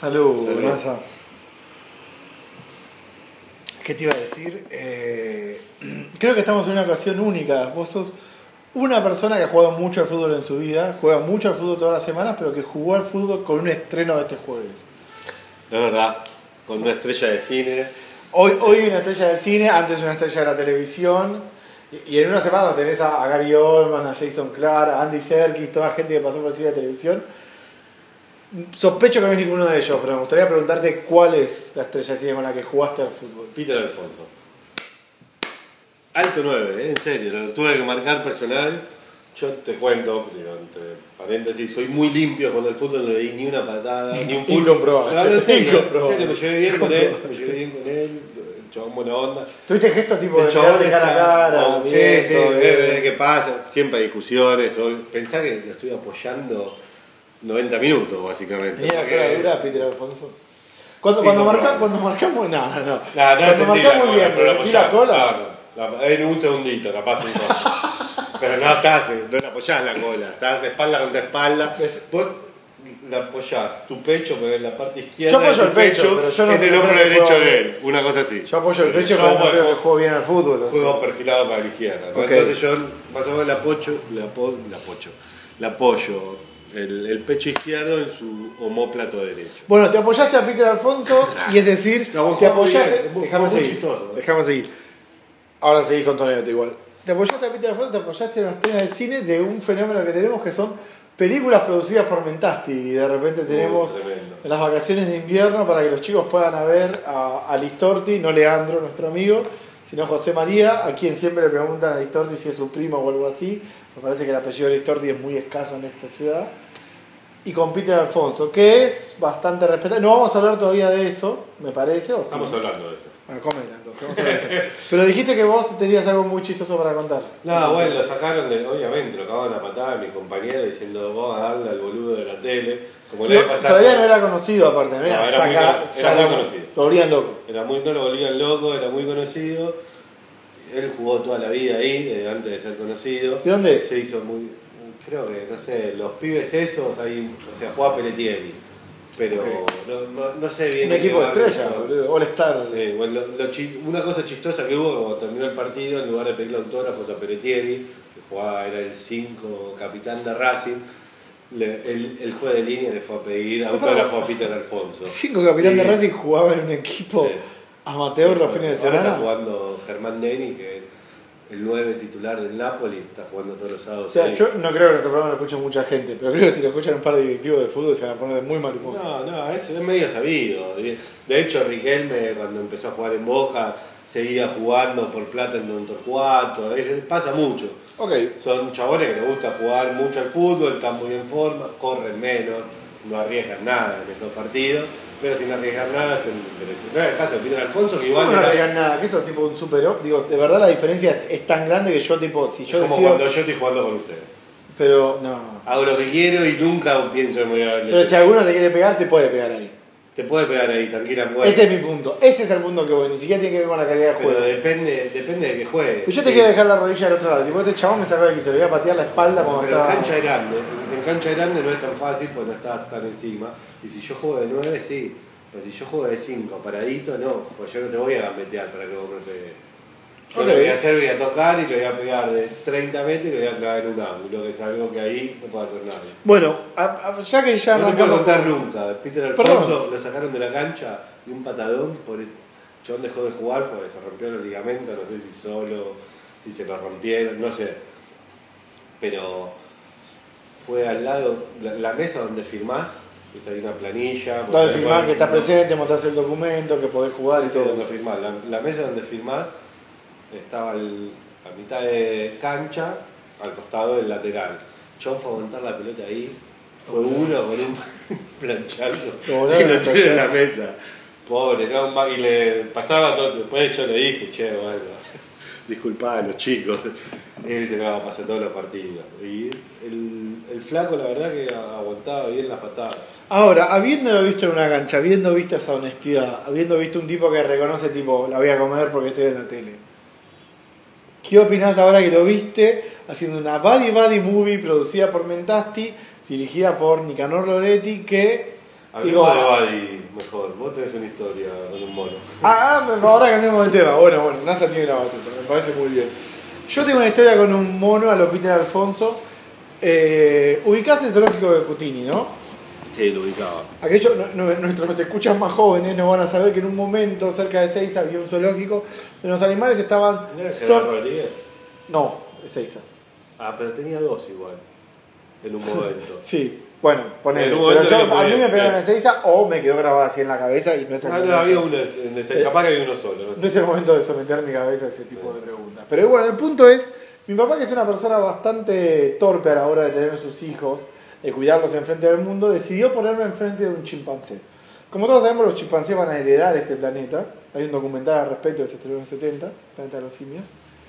Salud, Salud. NASA. ¿Qué te iba a decir? Creo que estamos en una ocasión única. Vos sos una persona que ha jugado mucho al fútbol en su vida, juega mucho al fútbol todas las semanas, pero que jugó al fútbol con un estreno de este jueves. Es verdad, con una estrella de cine. Hoy una estrella de cine, antes una estrella de la televisión. Y en una semana tenés a Gary Oldman, a Jason Clarke, a Andy Serkis, toda gente que pasó por el cine de televisión. Sospecho que no es ninguno de ellos, pero me gustaría preguntarte cuál es la estrella de cine con la que jugaste al fútbol. Peter Alfonso. Alto 9, en serio, lo tuve que marcar personal. Yo te cuento, digo, entre paréntesis, soy muy limpio con el fútbol, no le di ni una patada, ni un fútbol. Incomprobable. No, en serio, Incomprobable. me llevé bien con él, el chabón buena onda. ¿Tuviste gestos tipo El de chabón mirarte cara a cara? oh, sí, bien, sí, todo bien? ¿qué pasa? Siempre hay discusiones. Pensá que lo estoy apoyando 90 minutos, básicamente. ¿Tenía la cara dura Peter Alfonso? Cuando marcamos, no. No, Cuando marcamos bien, pero sentí la cola. No, en un segundito, capaz un poco. Pero no le apoyás la cola, estás espalda contra espalda. Vos le apoyás tu pecho, pero en la parte izquierda. Yo apoyo de tu el pecho, pero yo no en el creo hombro que derecho juego de bien. él, una cosa así. Yo apoyo el pecho, Yo, pero no bueno, creo que juego bien al fútbol. juego perfilado para la izquierda, ¿no? Ok. Entonces yo más o menos le apoyo el pecho izquierdo en su omóplato derecho. Bueno, te apoyaste a Peter Alfonso y es decir, No, vos te jugás muy apoyaste. bien, vos Déjame jugás muy seguir. chistoso. Déjame seguir. Ahora seguís con Tonete igual. Te apoyaste a Peter Alfonso, te apoyaste en una estrella de cine de un fenómeno que tenemos que son películas producidas por Mentasti. Y de repente tenemos Tremendo. en las vacaciones de invierno para que los chicos puedan ver a Listorti, no Leandro, nuestro amigo, sino José María, a quien siempre le preguntan a Listorti si es su primo o algo así. Me parece que el apellido de Listorti es muy escaso en esta ciudad. Y con Peter Alfonso, que es bastante respetado. No vamos a hablar todavía de eso, me parece. ¿O sí? Estamos hablando de eso. Bueno, comela entonces, vamos a hablar de eso. Pero dijiste que vos tenías algo muy chistoso para contar. No, bueno, lo sacaron obviamente, lo acaban a patada a mi compañero diciendo vamos a darle al boludo de la tele. Como le No, todavía no era conocido aparte, no era, No, era muy ya muy conocido. Lo volvían loco. No lo volvían loco, era muy conocido. Él jugó toda la vida ahí, antes de ser conocido. ¿De dónde es? Se hizo muy, creo que, no sé, los pibes esos, ahí, o sea, jugaba Pelletieri. Pero Ok. no sé bien. Un equipo de barrio, estrella, boludo. All Star. bueno, una cosa chistosa que hubo cuando terminó el partido, en lugar de pedirle autógrafos a Pelletieri, que jugaba, era el 5 capitán de Racing, el juez de línea le fue a pedir autógrafo a Peter Alfonso. 5 capitán de Y- Racing jugaba en un equipo Sí. amateur los fines de Ahora está semana. jugando Germán Deni, que es el 9 titular del Napoli, está jugando todos los sábados. O sea, ahí. yo no creo que nuestro programa lo escuche mucha gente, pero creo que si lo escuchan un par de directivos de fútbol se van a poner de muy mal humor. No, es medio sabido. De hecho, Riquelme, cuando empezó a jugar en Boca, seguía jugando por plata en Don Torcuato. Pasa mucho. Ok. Son chabones que les gusta jugar mucho al fútbol, están muy en forma, corren menos, no arriesgan nada en esos partidos, pero sin arriesgar nada hacen diferencia. No es el caso de Peter Alfonso, que igual ¿Cómo no era- arriesgan nada? Que eso es tipo un super up. Digo, de verdad la diferencia es tan grande que yo tipo, si es yo como decido. cuando yo estoy jugando con ustedes. Pero no. Hago lo que quiero y nunca pienso en morir a la Pero leche. si alguno te quiere pegar, te puede pegar ahí. Te puede pegar ahí, tranquilamente. Ese es mi punto. Ese es el punto que voy. Ni siquiera tiene que ver con la calidad de Pero juego. depende de que juegue. Pues yo te Sí. quiero dejar la rodilla del otro lado. Tipo, este chabón me sacó de aquí, se le voy a patear la espalda cuando Pero en estaba. cancha grande, no es tan fácil porque no estás tan encima. Y si yo juego de 9, sí. Pero si yo juego de 5, paradito, no. Pues yo no te voy a meter para que vos me pegues. Yo Ok. lo que voy a hacer, voy a tocar y lo voy a pegar de 30 metros y lo voy a clavar en un ángulo, que es algo que ahí no puede hacer nadie. Bueno, ya que ya No te puedo arrancamos- contar nunca. Peter Perdón. Alfonso lo sacaron de la cancha y un patadón por el chabón dejó de jugar porque se rompió los ligamentos, no sé si solo, si se lo rompieron, no sé. Pero fue al lado, la mesa donde firmás, está ahí una planilla. Donde firmar que estás presente, mostrás el documento, que podés jugar y Sí, todo. donde firmás. La mesa donde firmás estaba a mitad de cancha, al costado del lateral. John fue a montar la pelota ahí, fue uno con un planchazo Como y no, lo tiró en la mesa. Pobre, ¿no? Y le pasaba todo. Después yo le dije, che, bueno, disculpá a los chicos. Y él dice, no, pasa todos los partidos. Y el flaco, la verdad, que aguantaba bien las patadas. Ahora, habiéndolo visto en una cancha, habiendo visto esa honestidad, habiendo visto un tipo que reconoce tipo, la voy a comer porque estoy en la tele. ¿Qué opinás ahora que lo viste haciendo una buddy movie producida por Mentasti, dirigida por Nicanor Loretti, que Hablemos de Buddy mejor. Vos tenés una historia con un mono. Ahora cambiamos de tema. Bueno, NASA tiene la batuta, me parece muy bien. Yo tengo una historia con un mono a lo Peter Alfonso. Ubicás el zoológico de Cutini, ¿no? Sí, lo ubicaba. Aquellos, nuestros escuchas más jóvenes no van a saber que en un momento cerca de Ezeiza había un zoológico donde los animales estaban... ¿No era el Gerardo Rodríguez? No, Ezeiza. Pero tenía dos igual. En un momento. Sí, bueno, ponele. En un momento Pero a mí me pegaron sí. en Ezeiza o me quedó grabado así en la cabeza y no es el momento. Había uno, capaz que había uno solo. No es el momento de someter mi cabeza a ese tipo de preguntas. Pero bueno, el punto es, mi papá, que es una persona bastante torpe a la hora de tener sus hijos, de cuidarlos enfrente del mundo, decidió ponerme enfrente de un chimpancé. Como todos sabemos, los chimpancés van a heredar este planeta. Hay un documental al respecto que se estrenó en 70, Planeta de los Simios.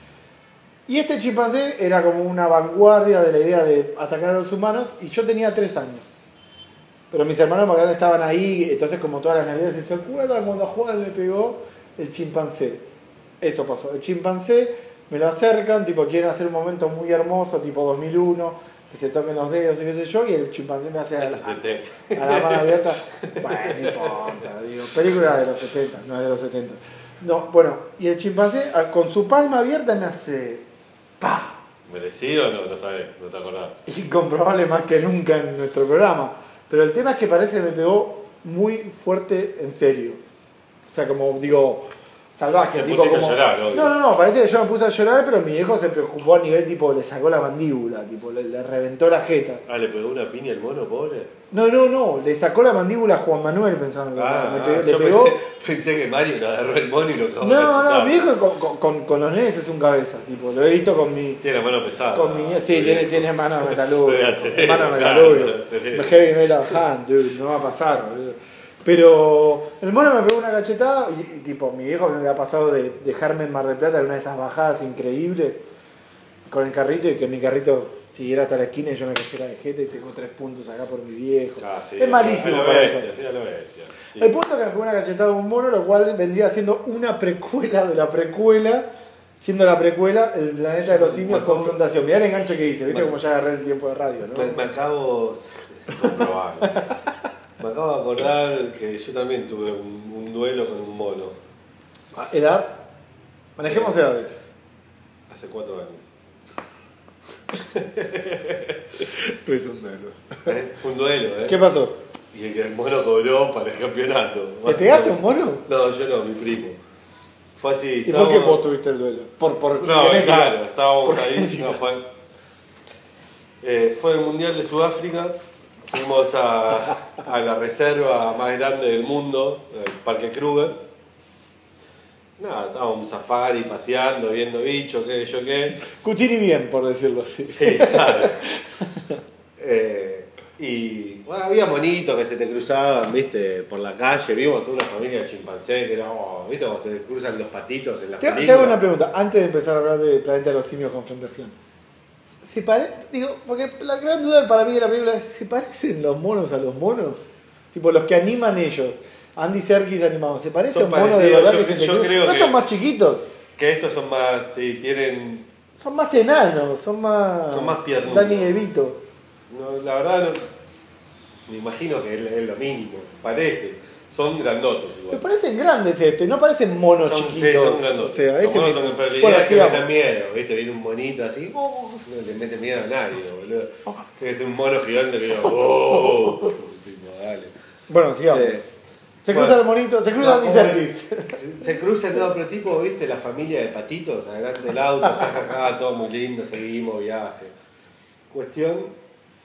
Y este chimpancé era como una vanguardia de la idea de atacar a los humanos, y yo tenía 3 años. Pero mis hermanos más grandes estaban ahí, entonces como todas las navidades se acuerdan cuando a Juan le pegó el chimpancé. Eso pasó. El chimpancé me lo acercan, tipo quieren hacer un momento muy hermoso, tipo 2001, que se toquen los dedos y qué sé yo, y el chimpancé me hace a la mano abierta. Bueno, no importa, digo, película de los 70, no es de los 70. No, bueno, y el chimpancé con su palma abierta me hace ¡pa! ¿Merecido o no? No sabés, no te acordás. Incomprobable más que nunca en nuestro programa. Pero el tema es que parece que me pegó muy fuerte en serio. O sea, como digo, salvaje. Te tipo pusiste como... a llorar, ¿no? No, parece que yo me puse a llorar, pero mi viejo se preocupó a nivel tipo, le sacó la mandíbula, tipo, le reventó la jeta. ¿Le pegó una piña al mono, pobre? No, le sacó la mandíbula a Juan Manuel pensando que le pegó. Pensé que Mario lo agarró el mono y lo acabó. No, mi viejo con los nenes es un cabeza, tipo, lo he visto con mi... Tiene la mano pesada. Con mi sí, tiene mano de metalurgo. Mano Mano de metalurgo. Heavy metal hand, dude, no va a pasar, boludo. Pero el mono me pegó una cachetada y tipo, mi viejo me había pasado de dejarme en Mar del Plata en una de esas bajadas increíbles con el carrito y que mi carrito siguiera hasta la esquina y yo me cayera de jeta y tengo 3 puntos acá por mi viejo. Sí, es malísimo para eso. Sí. El punto es que me pegó una cachetada de un mono, lo cual vendría siendo una precuela de la precuela, siendo la precuela El Planeta de los Simios Confrontación. Mirá el enganche que hice, viste como ya agarré el tiempo de radio, ¿no? Me acabo de acordar que yo también tuve un duelo con un mono. ¿Edad? Manejemos edades. Hace 4 años. Es un duelo. Fue un duelo, ¿eh? ¿Qué pasó? Y el mono cobró para el campeonato. ¿Te pegaste un mono? No, yo no, mi primo. Fue así. ¿Y por qué vos tuviste el duelo? No, genética. claro, estábamos ahí. Genética. No, fue el Mundial de Sudáfrica. Fuimos a la reserva más grande del mundo, el Parque Kruger. Nada, estábamos en un safari, paseando, viendo bichos, qué sé yo qué. Cutini bien, por decirlo así. Sí, claro. Y bueno, había monitos que se te cruzaban, viste, por la calle. Vimos toda una familia de chimpancés que era, viste, cuando se te cruzan los patitos en las películas. Te hago una pregunta, antes de empezar a hablar de Planeta de los Simios Confrontación. Digo, porque la gran duda para mí de la película es, ¿se parecen los monos a los monos? Tipo, los que animan ellos. Andy Serkis animado, ¿se parece a un mono de verdad que se te cruza? Creo ¿No que son más chiquitos? Que estos son más, sí, tienen... Son más enanos, son más piernudos. Danny DeVito. No, la verdad, me imagino que es lo mínimo, parece. Son grandotos igual. Me parecen grandes esto, y no parecen monos chiquitos. Sí, son grandotos. O sea, los monos son bueno, que sigamos. metan miedo, ¿viste? Viene un monito así, no le mete miedo a nadie, boludo. Es un mono gigante que digo, tipo, dale. Bueno, sigamos. Se cruza el monito, se cruza Andy Serkis. Se cruza todo, pero tipo, ¿viste? La familia de patitos, adelante del auto, jajaja, todo muy lindo, seguimos, viaje. Cuestión...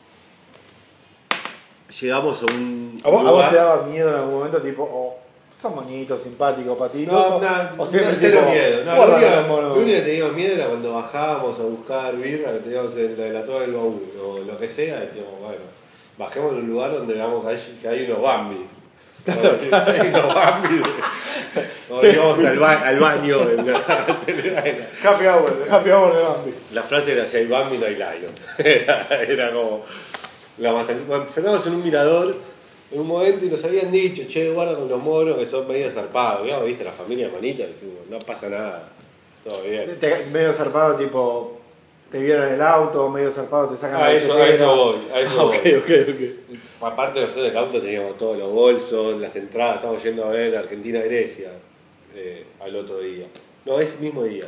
Llegamos a un ¿A vos lugar... te daba miedo en algún momento, tipo, son bonitos, simpáticos, patitos? No, o siempre cero tipo, miedo. No, guarda lo único que teníamos miedo era cuando bajábamos a buscar birra, que teníamos en la torre del baúl, o lo que sea, decíamos, bueno, bajemos en un lugar donde veamos que hay unos Bambi. Hay unos Bambi. O íbamos al baño. Happy hour de Bambi. La frase era, si hay Bambi no hay Lion. Era como... Frenamos en un mirador en un momento y nos habían dicho, che, guarda con los monos que son medio zarpados. Digamos, viste, la familia manita, decimos, no pasa nada, todo bien. Medio zarpado, tipo, te vieron en el auto, medio zarpado, te sacan A la eso billetera. voy, a eso voy. Ok. Aparte nosotros en el auto teníamos todos los bolsos, las entradas, estábamos yendo a ver Argentina-Grecia al otro día. No, ese mismo día.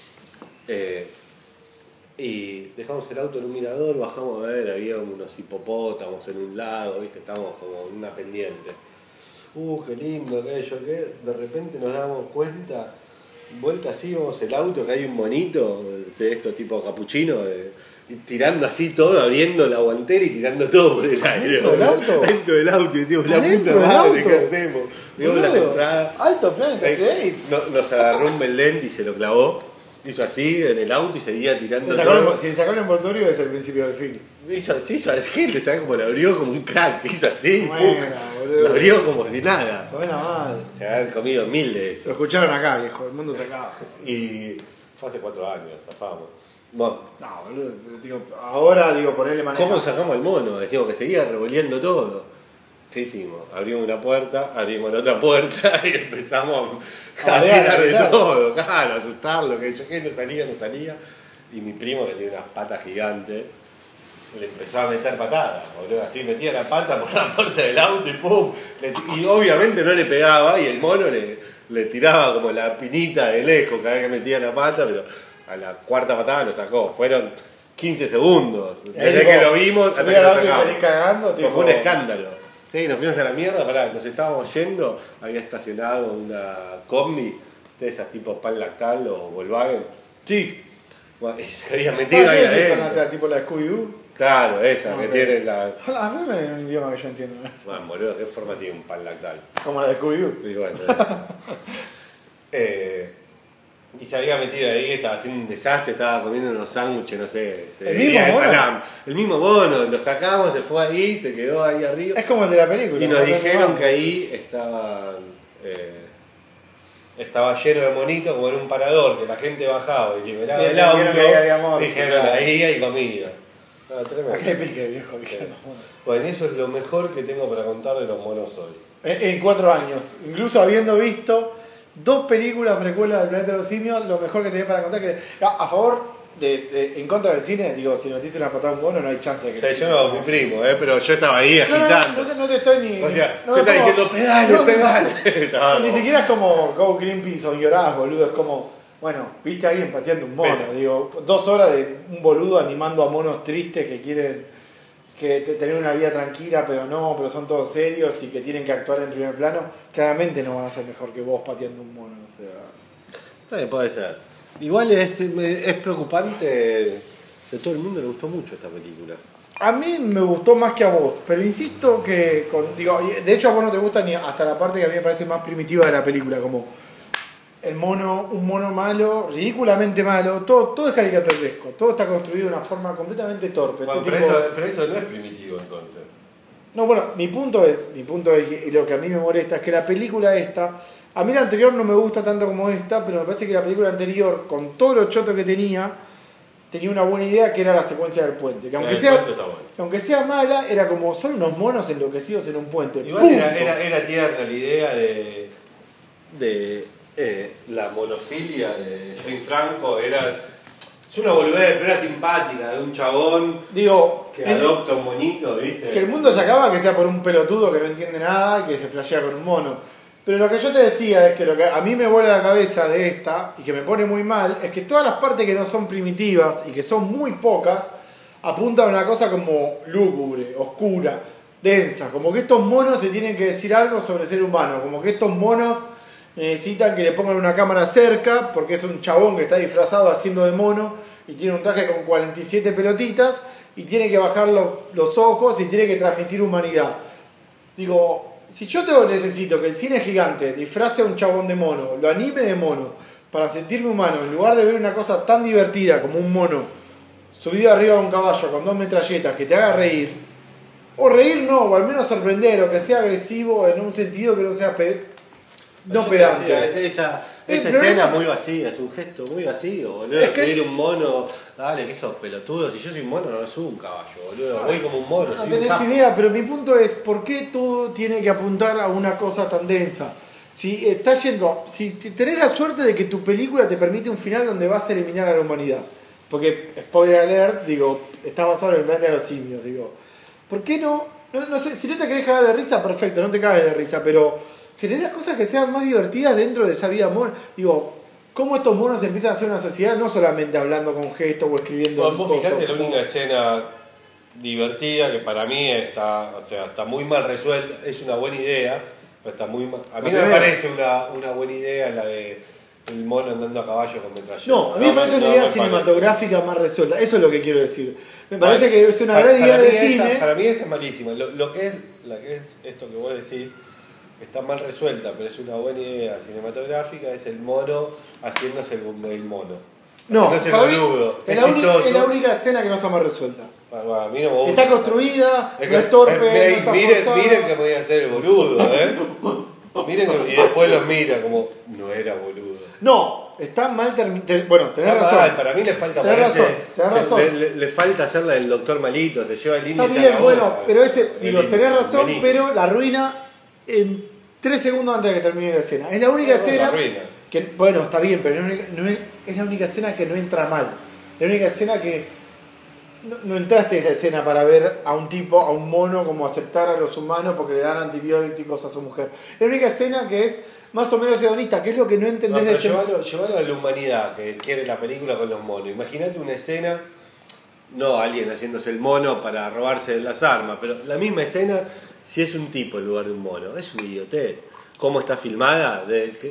Y dejamos el auto en un mirador, bajamos a ver, había unos hipopótamos en un lago, ¿viste? Estábamos como en una pendiente. Qué lindo, aquello, que de repente nos damos cuenta, vuelta así, vamos el auto, que hay un monito de estos tipo capuchino, y tirando así todo, abriendo la guantera y tirando todo por el aire. ¿Dentro del auto? Dentro del auto, y decimos, la ¿Adentro puta del madre, auto? ¿qué hacemos? Vimos las Boludo, entradas. Alto Planet of the Apes. Nos agarró un Belén y se lo clavó. Hizo así en el auto y seguía tirando todo. Si sacó el envoltorio es el principio del fin. Hizo así, es que ¿sabes cómo lo abrió? Como un crack. Hizo así, Bueno, boludo. lo abrió como si nada. Buena madre. Se habían comido 1000 de eso. Lo escucharon acá, viejo. El mundo se acaba. Y fue hace 4 años, zafamos. Bueno, No, boludo. Digo, ahora, ponerle manera. ¿cómo sacamos el mono? Decimos que seguía revolviendo todo. ¿Qué hicimos? Abrimos una puerta, abrimos la otra puerta y empezamos a tirar de todo, claro, a asustarlo, que yo que no salía. Y mi primo, que tiene unas patas gigantes, le empezó a meter patadas, boludo, así metía la pata por la puerta del auto y ¡pum! Y obviamente no le pegaba y el mono le tiraba como la pinita de lejos cada vez que metía la pata, pero a la cuarta patada lo sacó. Fueron 15 segundos, desde que lo vimos hasta que lo sacamos. Cagando, Fue un escándalo. Sí, nos fuimos a la mierda, nos estábamos yendo, había estacionado una combi, de esas tipo Pan Lactal o Volkswagen. Sí. Bueno, y se había metido ahí adentro. Tipo la Scooby-Doo. Claro, esa, que Ok. tiene la... Háblame en un idioma que yo entiendo. Bueno, boludo, ¿qué forma tiene un Pan Lactal? Como la de Scooby-Doo. Y bueno, eso. Y se había metido ahí, estaba haciendo un desastre, estaba comiendo unos sándwiches, no sé, ¿El mismo de mono? salame. El mismo mono, lo sacamos, se fue ahí, se quedó ahí arriba. Es como el de la película. Y nos ¿no? dijeron que ahí estaba lleno de monitos como en un parador, que la gente bajaba y liberaba Y el auto. entendieron que ahí había monos, Dijeron, claro. ahí hay comida. No, tremendo. Acá hay pique, viejo. Sí. Dijeron. Bueno, eso es lo mejor que tengo para contar de los monos hoy. En 4 años, incluso habiendo visto 2 películas precuelas del Planeta de los Simios, lo mejor que tenía para contar que a favor en contra del cine, digo, si metiste una patada a un mono no hay chance de que el Yo cine no, no mi primo, pero yo estaba ahí agitando. no te estoy ni... O sea, no yo me estaba pongo- diciendo, pedale. Estaba Ni como- siquiera es como Go Greenpeace o llorás, boludo, es como, bueno, viste a alguien pateando un mono, Pero- digo, 2 horas de un boludo animando a monos tristes que quieren tener una vida tranquila, pero son todos serios y que tienen que actuar en primer plano, claramente no van a ser mejor que vos pateando un mono, o sea... Puede ser. Igual es preocupante, de todo el mundo le gustó mucho esta película. A mí me gustó más que a vos, pero insisto que, de hecho a vos no te gusta ni hasta la parte que a mí me parece más primitiva de la película, como un mono malo, ridículamente malo, todo es caricaturesco, todo está construido de una forma completamente torpe. Bueno, Este pero, tipo- pero eso no es primitivo entonces. No, bueno, mi punto es, y lo que a mí me molesta es que la película esta, a mí la anterior no me gusta tanto como esta, pero me parece que la película anterior, con todo lo choto que tenía una buena idea que era la secuencia del puente. Que aunque, El sea, puente está bueno. que aunque sea mala, era como, son unos monos enloquecidos en un puente. Igual ¡Punto! era tierna la idea de la monofilia de Jane Franco. Es una boludez, pero era simpática, de un chabón Digo, que adopta un monito, ¿viste? si el mundo se acaba, que sea por un pelotudo que no entiende nada y que se flashea con un mono. Pero lo que yo te decía es que lo que a mí me vuela la cabeza de esta y que me pone muy mal es que todas las partes que no son primitivas y que son muy pocas apuntan a una cosa como lúgubre, oscura, densa. Como que estos monos te tienen que decir algo sobre el ser humano. Como que estos monos necesitan que le pongan una cámara cerca porque es un chabón que está disfrazado haciendo de mono y tiene un traje con 47 pelotitas y tiene que bajar los ojos y tiene que transmitir humanidad. Digo, si yo necesito que el cine gigante disfrace a un chabón de mono, lo anime de mono, para sentirme humano, en lugar de ver una cosa tan divertida como un mono subido arriba de un caballo con 2 metralletas que te haga reír, o reír no, o al menos sorprender, o que sea agresivo en un sentido que no sea no pedante. Esa El escena problema- muy vacía, es un gesto muy vacío, boludo. Es que- Subir un mono, dale, que sos pelotudo. Si yo soy un mono, no subo un caballo, boludo. Voy como un mono. No soy un tenés capo. idea, pero mi punto es, ¿por qué todo tiene que apuntar a una cosa tan densa? Si tenés la suerte de que tu película te permite un final donde vas a eliminar a la humanidad, porque spoiler alert, digo, está basado en el planeta de los simios, digo, ¿por qué no? No sé, si no te querés cagar de risa, perfecto, no te cagues de risa, pero generar cosas que sean más divertidas dentro de esa vida mona. Digo, ¿cómo estos monos empiezan a hacer una sociedad no solamente hablando con gestos o escribiendo? Bueno, vos fijate, la única escena divertida que para mí está muy mal resuelta, es una buena idea, pero está muy mal. A mí no me parece una buena idea la de el mono andando a caballo con metralleta. No, a mí me parece una idea cinematográfica más resuelta, eso es lo que quiero decir. Me parece que es una gran idea de cine. Para mí esa es malísima. Lo que es esto que vos decís, está mal resuelta, pero es una buena idea cinematográfica, es el mono haciéndose el mono. No, para mí es la única escena que no está mal resuelta. A mí no me gusta. Está construida, no es torpe, no está forzada. Miren que voy a hacer el boludo, Miren y después los mira como, no era boludo. No, está mal terminado. Bueno, tenés razón. Mal, para mí le falta tenés razón. Le falta hacer la del doctor malito, te lleva el límite. Está bien, bueno, pero tenés razón, pero la arruina en 3 segundos antes de que termine la escena. Es la única escena que, bueno, está bien, pero es la única escena que no entra mal. La única escena que no entraste a esa escena para ver a un tipo, a un mono, como aceptar a los humanos porque le dan antibióticos a su mujer. La única escena que es más o menos hedonista, que es lo que no entendés de llevarlo a la humanidad que quiere la película con los monos. Imagínate una escena, no alguien haciéndose el mono para robarse las armas, pero la misma escena si es un tipo en lugar de un mono. Es una idiotez. ¿Cómo está filmada?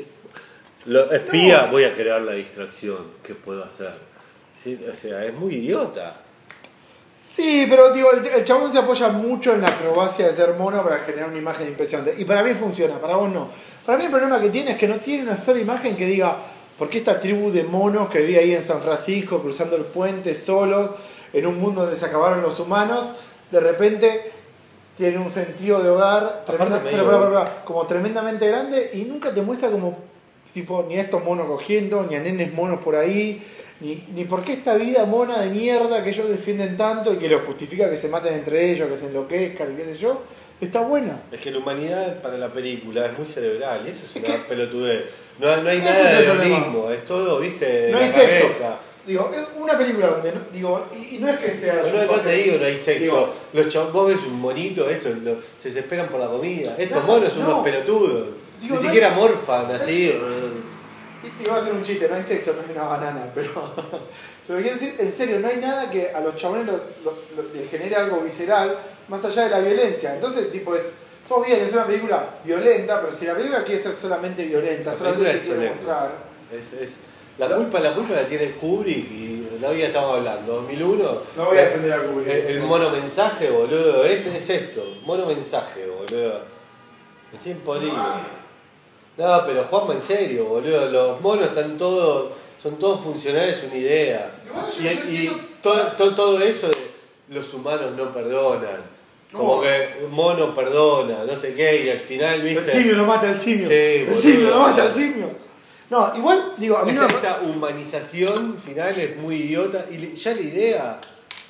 Espía, voy a crear la distracción. ¿Qué puedo hacer? ¿Sí? O sea, es muy idiota. Sí, pero digo, el chabón se apoya mucho en la acrobacia de ser mono para generar una imagen impresionante. Y para mí funciona, para vos no. Para mí el problema que tiene es que no tiene una sola imagen que diga, ¿por qué esta tribu de monos que vive ahí en San Francisco, cruzando el puente solos, en un mundo donde se acabaron los humanos, de repente tiene un sentido de hogar como tremendamente grande y nunca te muestra como tipo ni a estos monos cogiendo, ni a nenes monos por ahí, ni por qué esta vida mona de mierda que ellos defienden tanto y que los justifica que se maten entre ellos, que se enloquezcan y qué sé yo, está buena. Es que la humanidad para la película es muy cerebral y eso es una pelotudez. No hay nada de hedonismo, es todo, viste, no de hay la sexo. cabeza. Digo, es una película donde, y no es que sea... No te digo, no hay sexo. Vos ves un monito, se desesperan por la comida. Estos monos son unos pelotudos. Ni siquiera morfan así. Y voy a hacer un chiste, no hay sexo, no hay una banana, pero lo que quiero decir, en serio, no hay nada que a los chabones les genere algo visceral más allá de la violencia. Entonces, tipo, todo bien, es una película violenta, pero si la película quiere ser solamente violenta, solamente quiere mostrar... La culpa la tiene Kubrick y la vida estamos hablando. 2001. No voy a defender a Kubrick. El mono mensaje, boludo. Este es esto. Mono mensaje, boludo. Estoy en podrido. No, pero Juanma, en serio, boludo. Los monos son todos funcionales, una idea. Y todo eso de los humanos no perdonan. Como que un mono perdona, no sé qué, y al final, viste. El simio lo mata al simio. Sí, el simio lo mata al simio. No, igual, digo, a mí esa humanización final es muy idiota. Y ya la idea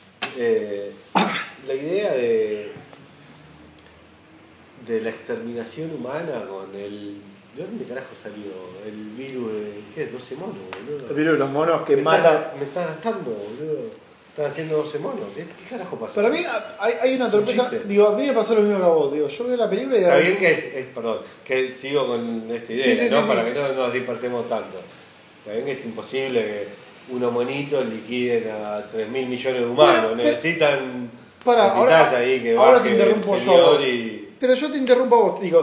de la exterminación humana con el... ¿De dónde carajo salió el virus de... ¿Qué es? 12 monos, boludo. El virus de los monos que matan... Me está gastando, boludo. Están haciendo 12 monos. ¿Qué carajo pasó? Para mí hay una torpeza. Digo, a mí me pasó lo mismo que a vos. Digo, yo veo la película y... Está bien que sigo con esta idea, ¿no? Para que no nos dispersemos tanto. Está bien que es imposible que unos monitos liquiden a 3.000 millones de humanos. Necesitas ahí que ahora baje te interrumpo el yo. y... Pero yo te interrumpo a vos.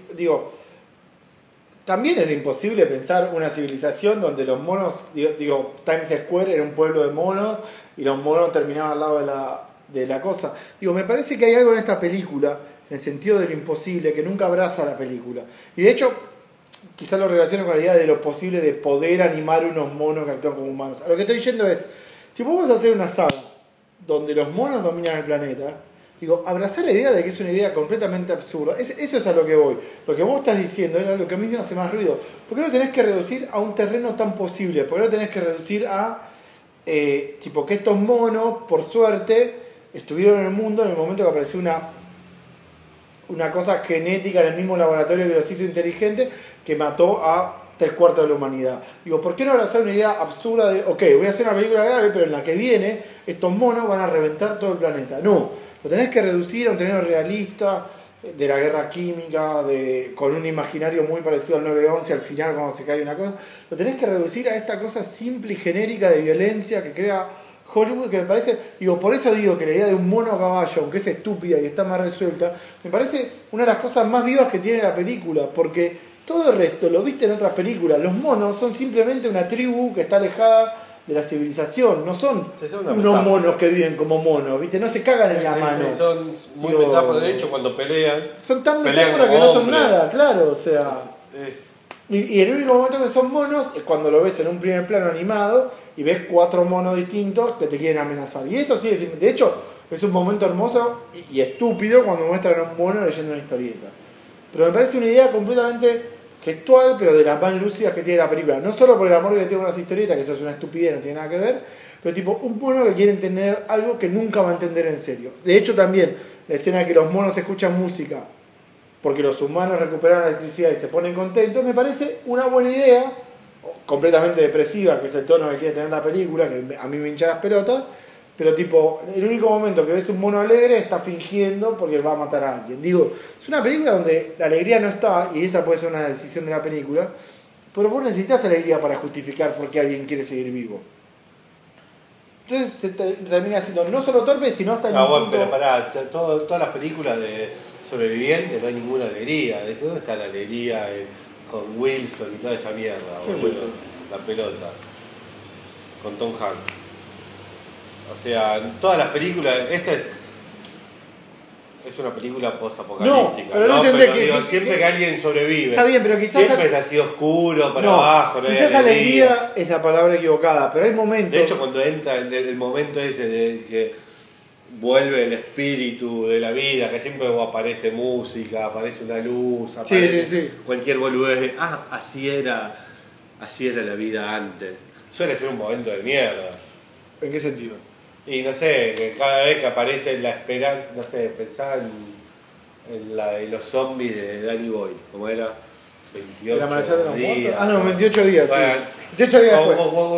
También era imposible pensar una civilización donde los monos, Times Square era un pueblo de monos y los monos terminaban al lado de la cosa. Me parece que hay algo en esta película, en el sentido de lo imposible, que nunca abraza la película. Y de hecho, quizás lo relaciono con la idea de lo posible de poder animar unos monos que actúan como humanos. A lo que estoy diciendo es, si vos vas a hacer una saga donde los monos dominan el planeta, abrazar la idea de que es una idea completamente absurda. Eso es a lo que voy. Lo que vos estás diciendo era lo que a mí me hace más ruido. ¿Por qué lo tenés que reducir a un terreno tan posible? ¿Por qué lo tenés que reducir a que estos monos, por suerte, estuvieron en el mundo en el momento que apareció una cosa genética en el mismo laboratorio que los hizo inteligentes, que mató a 3/4 de la humanidad. Digo, ¿por qué no abrazar una idea absurda de, ok, voy a hacer una película grave, pero en la que viene, estos monos van a reventar todo el planeta? No, lo tenés que reducir a un terreno realista, de la guerra química, con un imaginario muy parecido al 9/11 al final cuando se cae una cosa. Lo tenés que reducir a esta cosa simple y genérica de violencia que crea Hollywood, que me parece, digo, por eso digo que la idea de un mono a caballo, aunque es estúpida y está más resuelta, me parece una de las cosas más vivas que tiene la película, porque todo el resto lo viste en otras películas. Los monos son simplemente una tribu que está alejada de la civilización, no son unos monos que viven como monos, ¿viste? No se cagan en la mano. Son muy metáforas, de hecho, cuando pelean. Son tan metáforas que no son nada, claro, o sea. Es Y el único momento que son monos es cuando lo ves en un primer plano animado y ves 4 monos distintos que te quieren amenazar. Y eso sí, de hecho, es un momento hermoso y estúpido cuando muestran a un mono leyendo una historieta. Pero me parece una idea completamente gestual, pero de las más lúcidas que tiene la película. No solo por el amor que le tiene a las historietas, que eso es una estupidez, no tiene nada que ver, pero tipo un mono que quiere entender algo que nunca va a entender en serio. De hecho, también la escena de que los monos escuchan música porque los humanos recuperaron la electricidad y se ponen contentos, me parece una buena idea, completamente depresiva, que es el tono que quiere tener la película, que a mí me hincha las pelotas, pero tipo, el único momento que ves un mono alegre está fingiendo porque va a matar a alguien. Digo, es una película donde la alegría no está, y esa puede ser una decisión de la película, pero vos necesitas alegría para justificar por qué alguien quiere seguir vivo. Entonces se termina siendo no solo torpe, sino hasta en un bueno, punto... pero pará, todas las películas de sobrevivientes no hay ninguna alegría. ¿Dónde está la alegría con Wilson y toda esa mierda? ¿Qué Wilson? La pelota. Con Tom Hanks. O sea, en todas las películas, esta es una película post-apocalíptica. No, pero no entendés digo, siempre que alguien sobrevive. Está bien, pero quizás... Siempre es así oscuro, para abajo. No quizás alegría es la palabra equivocada, pero hay momentos... De hecho, cuando entra el momento ese de que vuelve el espíritu de la vida, que siempre aparece música, aparece una luz, aparece cualquier boludez de, así era la vida antes. Suele ser un momento de mierda. ¿En qué sentido? Y no sé, que cada vez que aparece la esperanza, no sé, pensá en la de los zombies de Danny Boyle, como era 28 ¿El amanecer de los días. muertos? Ah, no, 28 días, bueno, sí. 28 días después.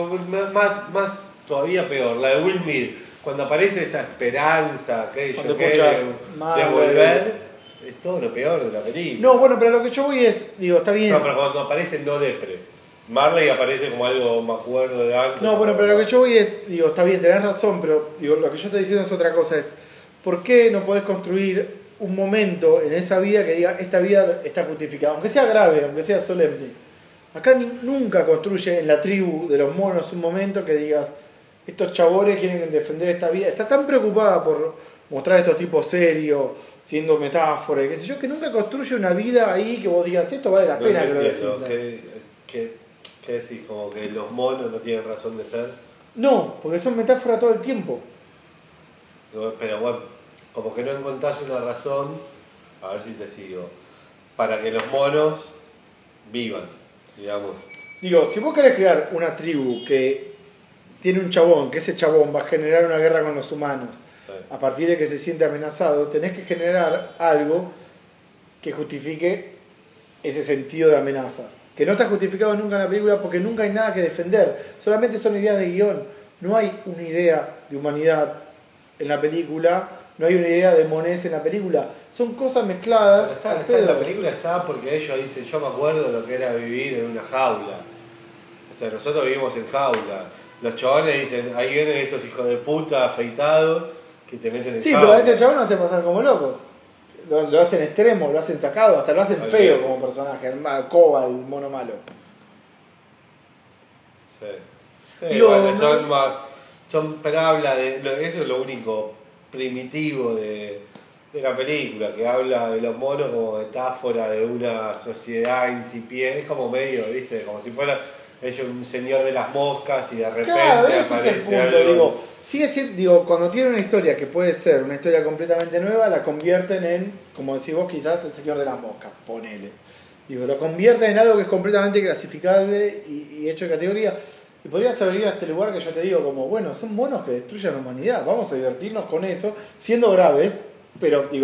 Más todavía peor, la de Will Smith, cuando aparece esa esperanza que yo Cuando quiero de volver, es todo lo peor de la película. No, bueno, pero lo que yo voy es, digo, está bien. No, pero cuando aparece no depre. Marley aparece como algo, me acuerdo de antes. No, bueno, pero lo que yo voy es, digo, está bien, tenés razón, pero digo, lo que yo estoy diciendo es otra cosa, es ¿por qué no podés construir un momento en esa vida que diga, esta vida está justificada? Aunque sea grave, aunque sea solemne. Acá nunca construye en la tribu de los monos un momento que digas, estos chabones quieren defender esta vida. Está tan preocupada por mostrar a estos tipos serios, siendo metáfora y qué sé yo, que nunca construye una vida ahí que vos digas, esto vale la pena que lo defiendan. ¿Qué decís? ¿Como que los monos no tienen razón de ser? No, porque son metáforas todo el tiempo. Pero bueno, como que no encontrás una razón, a ver si te sigo, para que los monos vivan, digamos. Digo, si vos querés crear una tribu que tiene un chabón, que ese chabón va a generar una guerra con los humanos, a partir de que se siente amenazado, tenés que generar algo que justifique ese sentido de amenaza. Que no está justificado nunca en la película porque nunca hay nada que defender. Solamente son ideas de guión. No hay una idea de humanidad en la película, no hay una idea de monés en la película. Son cosas mezcladas. En la película está porque ellos dicen, yo me acuerdo lo que era vivir en una jaula. O sea, nosotros vivimos en jaula. Los chabones dicen, ahí vienen estos hijos de puta afeitados que te meten en jaula. Sí, pero a veces el chabón no hace pasar como loco. Lo hacen extremo, lo hacen sacado, hasta lo hacen feo como personaje. El Koba, el mono malo. Sí. Bueno, pero habla de. Eso es lo único primitivo de la película, que habla de los monos como metáfora de una sociedad incipiente. Es como medio, ¿viste? Como si fuera ellos un señor de las moscas y de repente claro, ese aparece es el punto, algo. digo. Sigue siendo, cuando tiene una historia que puede ser una historia completamente nueva, la convierten en, como decís vos, quizás el señor de las moscas, ponele. Digo, lo convierten en algo que es completamente clasificable y hecho de categoría. Y podrías haber ido a este lugar que yo te digo, como, bueno, son monos que destruyen la humanidad, vamos a divertirnos con eso, siendo graves, pero digo,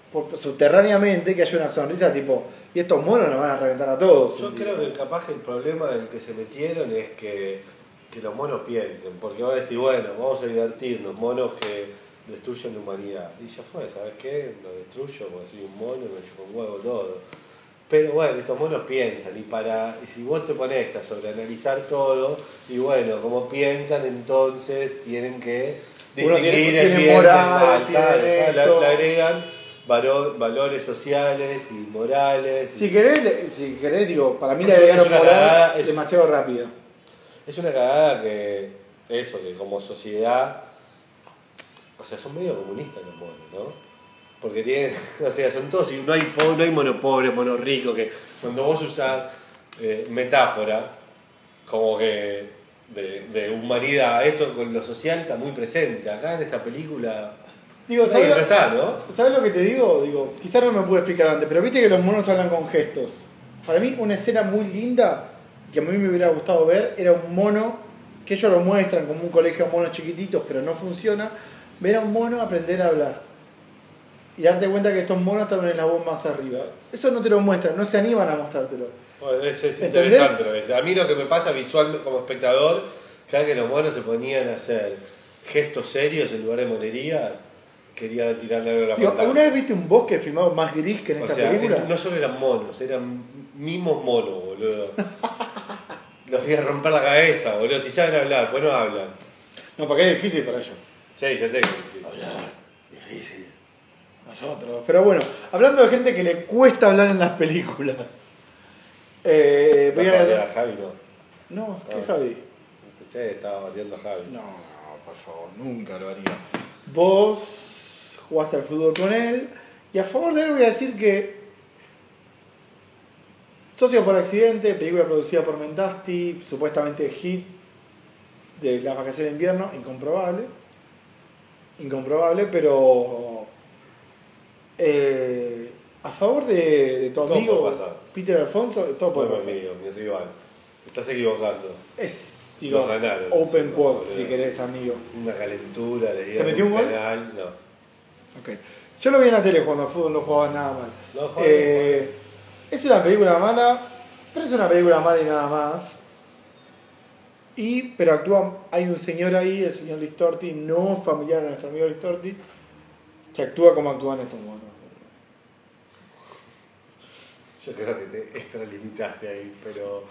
subterráneamente que haya una sonrisa tipo, y estos monos nos van a reventar a todos. Yo creo que capaz que el problema del que se metieron es que los monos piensen, porque va a decir, bueno, vamos a divertirnos, monos que destruyen la humanidad. Y ya fue, ¿sabes qué? Lo destruyo porque soy un mono y me chupo un huevo todo. Pero bueno, estos monos piensan, y si vos te pones a sobreanalizar todo, y bueno, como piensan, entonces tienen que distinguir el bien moral, del mal. tiene Le agregan valores sociales y morales. Si querés, digo, para mí Es le agregaron una moral cagada, es demasiado rápido. Es una cagada que como sociedad, o sea, son medio comunistas los monos, ¿no? Porque tienen, o sea, son todos, no hay mono pobre, mono rico, que cuando vos usás metáfora, como que de humanidad, eso con lo social está muy presente. Acá en esta película, Digo, no está, ¿no? ¿Sabes lo que te digo? Digo, quizás no me pude explicar antes, pero viste que los monos hablan con gestos. Para mí, una escena muy linda que a mí me hubiera gustado ver era un mono, que ellos lo muestran como un colegio de monos chiquititos, pero no funciona. Ver a un mono aprender a hablar y darte cuenta que estos monos están en la voz más arriba. Eso no te lo muestran, no se animan a mostrártelo. Pues es interesante lo que es. A mí lo que me pasa visualmente como espectador, cada que los monos se ponían a hacer gestos serios en lugar de monería, quería tirarle algo a la pantalla. ¿Alguna vez viste un bosque filmado más gris que en esta película? No solo eran monos, eran mimos monos, boludo. Los voy a romper la cabeza, boludo. Si saben hablar, pues no hablan. No, porque es difícil para ellos. Sí, ya sé que es difícil. Hablar, difícil. Nosotros. Pero bueno, hablando de gente que le cuesta hablar en las películas. Voy a... Javi, no. No, ¿qué Javi? Sí, estaba batiendo a Javi. No, por favor, nunca lo haría. Vos jugaste al fútbol con él y a favor de él voy a decir que Socios por Accidente, película producida por Mentasti, supuestamente hit de las vacaciones de invierno, incomprobable, pero a favor de tu Todo amigo puede pasar. Peter Alfonso, todo puede pasar. Amigo, mi rival. Te estás equivocando. Es, digo, Nos ganaron, open no, quote, boludo. si querés, amigo. Una calentura, les ¿Te metió un gol? canal, no. Okay. Yo lo vi en la tele cuando al fútbol no jugaba nada mal. No jugaba Es una película mala, pero es una película mala y nada más. Pero hay un señor ahí, el señor Listorti, no familiar a nuestro amigo Listorti, que actúa como actúan estos monos. Yo creo que te extralimitaste ahí, pero...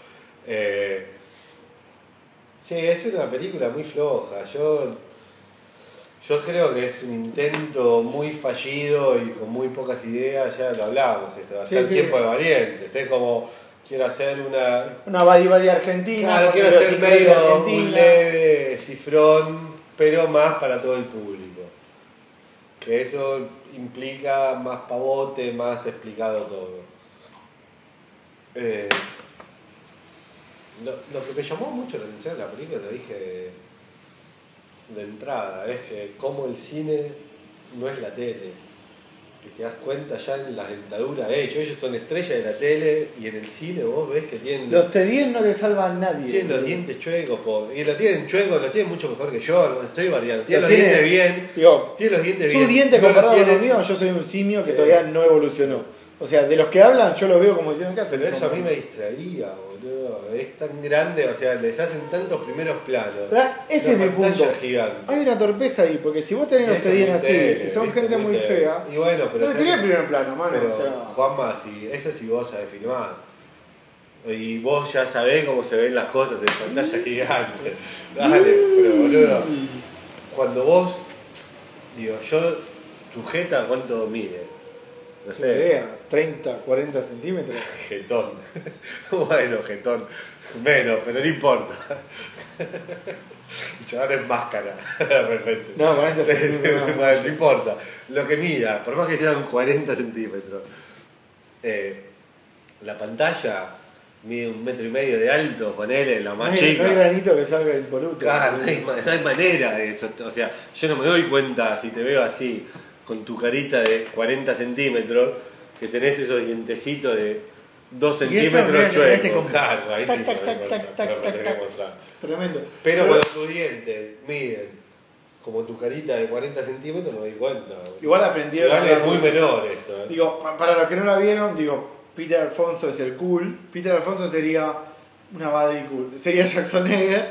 sí, es una película muy floja. Yo creo que es un intento muy fallido y con muy pocas ideas, ya lo hablábamos esto, hacer tiempo de valientes. Es como, quiero hacer una badi argentina. Claro, quiero hacer medio un leve cifrón, pero más para todo el público. Que eso implica más pavote, más explicado todo. Lo que me llamó mucho la atención de la película, te dije de entrada, es que como el cine no es la tele. Y te das cuenta ya en las dentaduras de ellos son estrellas de la tele y en el cine vos ves que tienen... Los T10 no te salvan nadie. Tienen los dientes chuecos, y los tienen chuecos, los tienen mucho mejor que yo, no estoy variando. Tienen los dientes bien, tienen los dientes bien. Tus dientes no comparados con tienen... los míos, yo soy un simio que todavía no evolucionó. O sea, de los que hablan, yo los veo como diciendo que hacen. Pero eso a mí me distraía, boludo. Es tan grande, o sea, les hacen tantos primeros planos. Pero ese es mi punto. Gigante. Hay una torpeza ahí, porque si vos tenés los T10 así, y son gente muy fea. Y bueno, pero. No tenés el primer plano, mano. Pero, o sea... Juanma, eso sí vos sabés filmar. Y vos ya sabés cómo se ven las cosas en pantalla gigante. Dale, pero boludo. Cuando vos. Digo, tu jeta, ¿cuánto mide? No sé. Idea, 30, 40 centímetros. Jetón. Bueno, jetón. Menos, pero no importa. El chaval es máscara, de repente. No, 40 centímetros. No importa. Lo que mida, por más que sean 40 centímetros. La pantalla mide 1,5 metros de alto, ponele, la más chica. No hay granito que salga impoluto. Claro, no hay manera de eso. O sea, yo no me doy cuenta si te veo así, con tu carita de 40 centímetros, que tenés esos dientecitos de 2 centímetros chuecos. Claro, ahí sí. Tremendo. Pero cuando tus dientes miden como tu carita de 40 centímetros, me doy cuenta. Igual aprendieron. Igual es muy menor esto. Digo, para los que no la vieron, digo, Peter Alfonso es el cool. Peter Alfonso sería una buddy cool. Sería Jackson Egger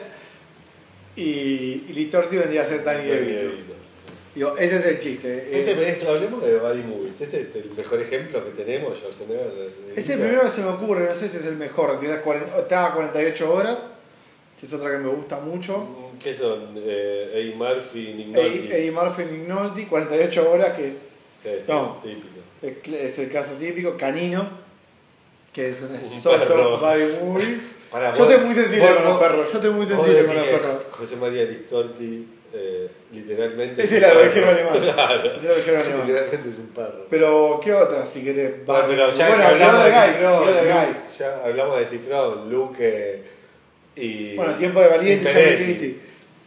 y Lee Torti vendría a ser Danny DeVito. Digo, ese es el chiste. Hablemos de buddy movies. Ese es el mejor ejemplo que tenemos, Schwarzenegger. Es el primero que se me ocurre, no sé si es el mejor. Estaba 48 horas, que es otra que me gusta mucho. ¿Qué son? Eddie Murphy, Nick Nolte. Eddie Murphy, Nick Nolte, 48 horas, que es... Sí, no, típico. Es el caso típico. Canino, que es un Un sort perro. of buddy movie. Pará, Yo estoy muy sensible con los perros. Yo estoy muy vos sensible con decís los que perros. José María Listorti, literalmente. Es el ovejero alemán. Claro. Es el ovejero alemán. Literalmente es un perro. Pero, ¿qué otras si querés? Bueno, pero ya bueno, que hablamos de Guys, Cifrón, The Other Guys. ya hablamos de Cifrón, Luke y. Bueno, Tiempo de Valiente, y Charlie Peretti. Christie.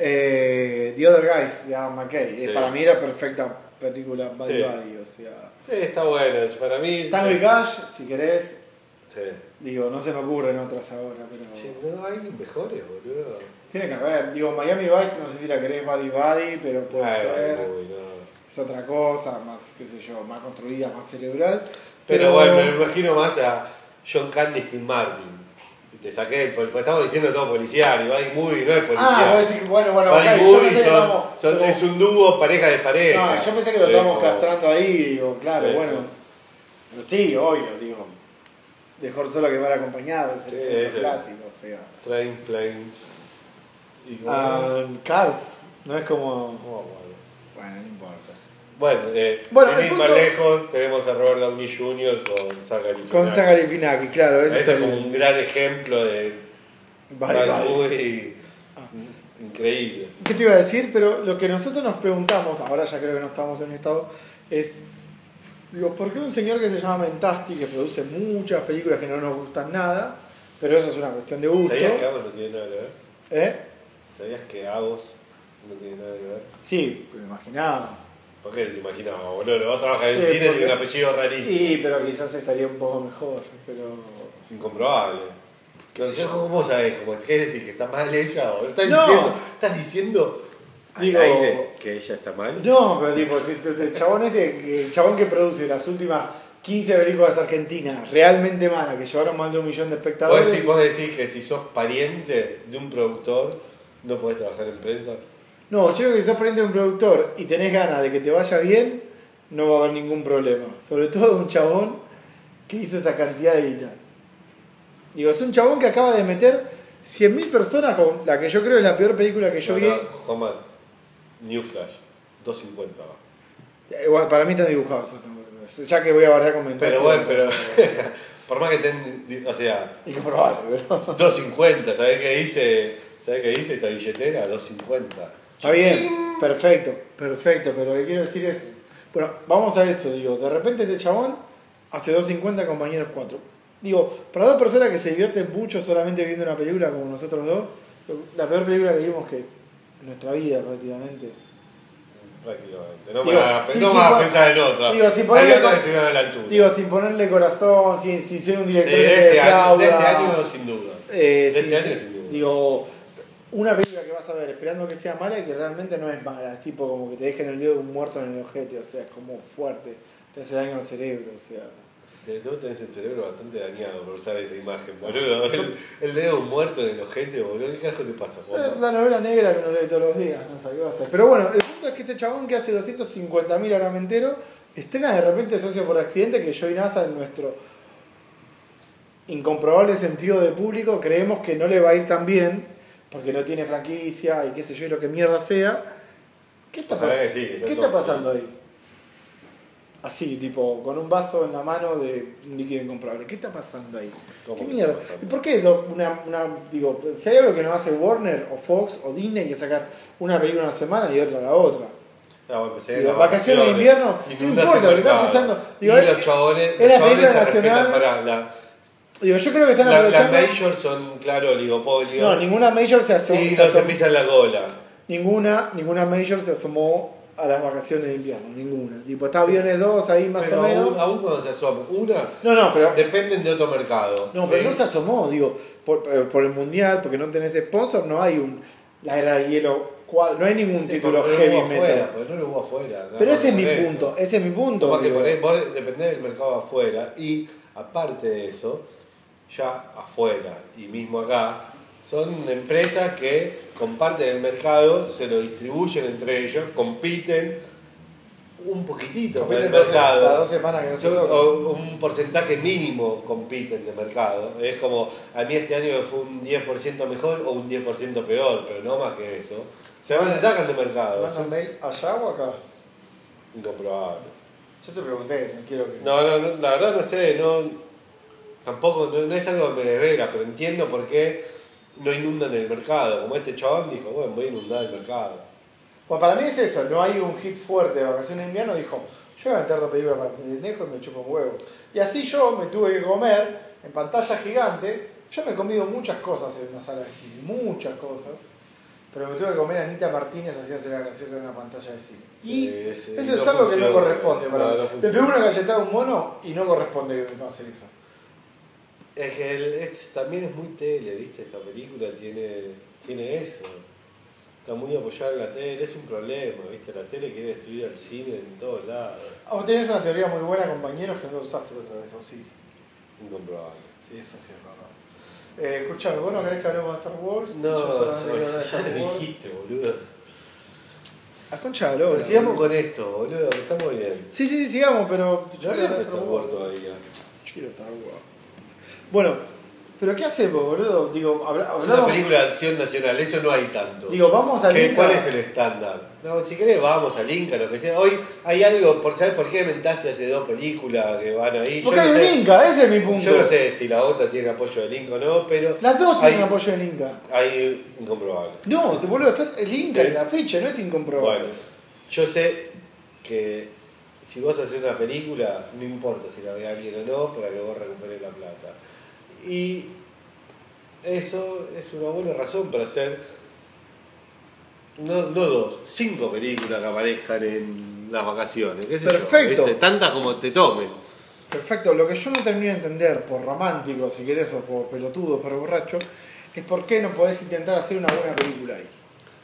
The Other Guys, de Adam McKay. Sí. Para mí era perfecta película Buddy Sí. Buddy, o sea... Sí, está bueno. Para mí. Tango y Cash, si querés. Sí. Digo, no se me ocurren otras ahora, pero... Sí, no hay mejores, boludo. Tiene que haber. Digo, Miami Vice, no sé si la querés Buddy Buddy, pero puede Ay, ser. uy, no. Es otra cosa, más, qué sé yo, más construida, más cerebral. Pero bueno, me imagino más a John Candy y Steve Martin. Y te saqué porque estamos diciendo todo policial y Buddy Movie no es policial. Ah, vos decís que bueno, Buddy acá, yo Movie pensé que estamos... es un dúo pareja de pareja. No, yo pensé que lo estábamos como- castrando ahí, digo, claro, Sí. bueno. Pero sí, obvio, digo. Mejor solo que mal acompañado, es el Sí, ejemplo ese. clásico, o sea. Train, Planes. Y Cars, no es como... Oh, bueno. Bueno, no importa. Bueno, el sin ir punto- más lejos, tenemos a Robert Downey Jr. con Zachary Con Finaki. Zachary Finaki, claro, eso Este está es bien. un gran ejemplo de Buddy Buddy Buddy. Movie increíble. ¿Qué te iba a decir? Pero lo que nosotros nos preguntamos, ahora ya creo que no estamos en un estado, es, digo, ¿por qué un señor que se llama Mentasti, que produce muchas películas que no nos gustan nada, pero eso es una cuestión de gusto? ¿Sabías que Agos no tiene nada que ver? ¿Eh? ¿Sabías que Agos no tiene nada que ver? Sí, me imaginaba. ¿Por qué te imaginabas, boludo? Lo va a trabajar en Sí, cine y porque- tiene un apellido rarísimo. Sí, pero quizás estaría un poco mejor, pero... Incomprobable. ¿Cómo sabés? ¿Qué decís? ¿Que está mal ella? ¿O No. estás diciendo Digo- al aire que ella está mal? No, pero tipo, si el chabón el chabón que produce las últimas 15 películas argentinas realmente malas, que llevaron más de 1 millón de espectadores... Vos decís que si sos pariente de un productor no podés trabajar en prensa. No, yo creo que si sos pariente de un productor y tenés ganas de que te vaya bien, no va a haber ningún problema. Sobre todo un chabón que hizo esa cantidad de guita. Digo, es un chabón que acaba de meter 100.000 personas con la que yo creo es la peor película que yo vi. Juanma, New Flash, 250 va. Bueno, para mí están dibujados esos números. Ya que voy a bardear comentarios. Pero bueno, por más que estén, o sea, Incomprobable, pero... 250, ¿sabés qué dice? ¿Sabés qué dice esta billetera? 250. Está bien, perfecto, pero lo que quiero decir es... Bueno, vamos a eso, digo, de repente este chabón hace 2.50 compañeros 4. Digo, para dos personas que se divierten mucho solamente viendo una película como nosotros dos, la peor película que vimos que en nuestra vida prácticamente. Prácticamente. No Digo, me hagas sí, pensar en otra. digo, sin Hay ponerle otras con- que estuvieron a la altura. Digo, sin ponerle corazón, sin ser un Sí, director de que te este año defrauda. sin duda. Sí, este año sí. sin duda. Digo, una película que vas a ver esperando que sea mala y que realmente no es mala, es tipo como que te dejen el dedo de un muerto en el ojete, o sea, es como fuerte, te hace daño al cerebro, o sea. Vos tenés el cerebro bastante dañado por usar esa imagen, boludo. El dedo de un muerto en el ojete, boludo. ¿Qué carajo te pasa, Es Juan? la novela negra que uno lee todos los días, no sé qué va a hacer. Pero bueno, el punto es que este chabón que hace 250.000 ahora me entero, estrena de repente Socio por Accidente, que yo y NASA en nuestro incomprobable sentido de público creemos que no le va a ir tan bien, porque no tiene franquicia y qué sé yo, y lo que mierda sea. ¿Qué está, Ojalá que sí, que sea ¿Qué todo está pasando ahí? Así, tipo, con un vaso en la mano de un líquido incomprobable. ¿Qué está pasando ahí? ¿Cómo ¿Qué que mierda? está pasando? ¿Y por qué digo, si hay algo que no hace Warner o Fox o Disney, es sacar una película una semana y otra la otra? No, empecé Digo, las vacaciones de invierno, no inundas importa, el lo que están mercado. pensando. Digo, Y es los que- chabones, es la los chabones película se respetan nacional. para Digo, yo creo que están las aprovechando. majors son, claro, oligopolio. No, ninguna major se asomó. y no se pisan la cola. Ninguna major se asomó a las vacaciones de invierno, ninguna. Tipo, está Aviones 2 ahí más Pero o menos. aún cuando se asoma una, No, pero dependen de otro mercado. no, pero ¿sí? no se asomó, digo, por el mundial, porque no tenés sponsor, no hay la era de hielo no hay ningún Sí, título porque heavy no lo hubo metal. afuera, porque no lo hubo afuera. Pero ese es mi eso. punto, ese es mi punto. Vos, digo. vos dependés del mercado afuera y aparte de eso, ya afuera y mismo acá, son empresas que comparten el mercado, se lo distribuyen entre ellos, compiten un poquitito por el Compiten mercado. cada 2 semanas que no se tocan. O un porcentaje mínimo compiten de mercado. Es como, a mí este año fue un 10% mejor o un 10% peor, pero no más que eso. Se sacan de ¿Se mercado. mandan mail allá o acá? Incomprobable. Yo te pregunté, no quiero que. No, la verdad no sé, tampoco no es algo que me desvela, pero entiendo por qué no inundan el mercado. Como este chabón dijo, bueno, voy a inundar el mercado. Pues para mí es eso, no hay un hit fuerte de vacaciones de invierno, dijo, yo voy a meter 2 películas para mi pendejo y me chupo un huevo. Y así yo me tuve que comer en pantalla gigante, yo me he comido muchas cosas en una sala de cine, muchas cosas, pero me tuve que comer a Anita Martínez haciéndose la graciosa en una pantalla de cine. Y Sí, eso no es algo que no funciona, corresponde para mí. no Le funciona. pego una galletada a un mono y no corresponde que me pase eso. Es que también es muy tele, ¿viste? Esta película tiene eso. Está muy apoyada en la tele, es un problema, ¿viste? La tele quiere destruir al cine en todos lados. Vos tenés una teoría muy buena, compañeros, que no lo usaste la otra vez, ¿o sí? Incomprobable. Sí, eso sí es verdad. Escuchame, ¿vos no querés que hablemos de Star Wars? No, Yo solamente quiero hablar de ya Star lo Wars. dijiste, boludo. A concha de lora, Pero sigamos boludo. con esto, boludo, que está muy bien. Sí, sigamos, pero Yo no quiero de Star Wars todavía. Yo quiero Star Wars. Bueno, pero ¿qué hacemos, boludo? Digo, Es una hablamos. película de acción nacional, eso no hay tanto. Digo, vamos al Inca. ¿Cuál es el estándar? No, si querés vamos al Inca, lo que sea. Hoy hay algo, ¿sabes por qué mentaste hace 2 películas que van ahí? Porque Yo hay no un sé- Inca, ese es mi punto. Yo no sé si la otra tiene apoyo del Inca o no, pero Las dos hay- tienen apoyo del Inca. hay incomprobable. No, te boludo, está el Inca Sí. en la ficha, no es incomprobable. Bueno, yo sé que si vos haces una película, no importa si la ve alguien o no, para que vos recuperes la plata. Y eso es una buena razón para hacer no 2, 5 películas que aparezcan en las vacaciones. ¿Qué sé yo, Perfecto. ¿viste? Tantas como te tomen. Perfecto, lo que yo no termino de entender, por romántico, si querés, o por pelotudo, por borracho, es por qué no podés intentar hacer una buena película ahí.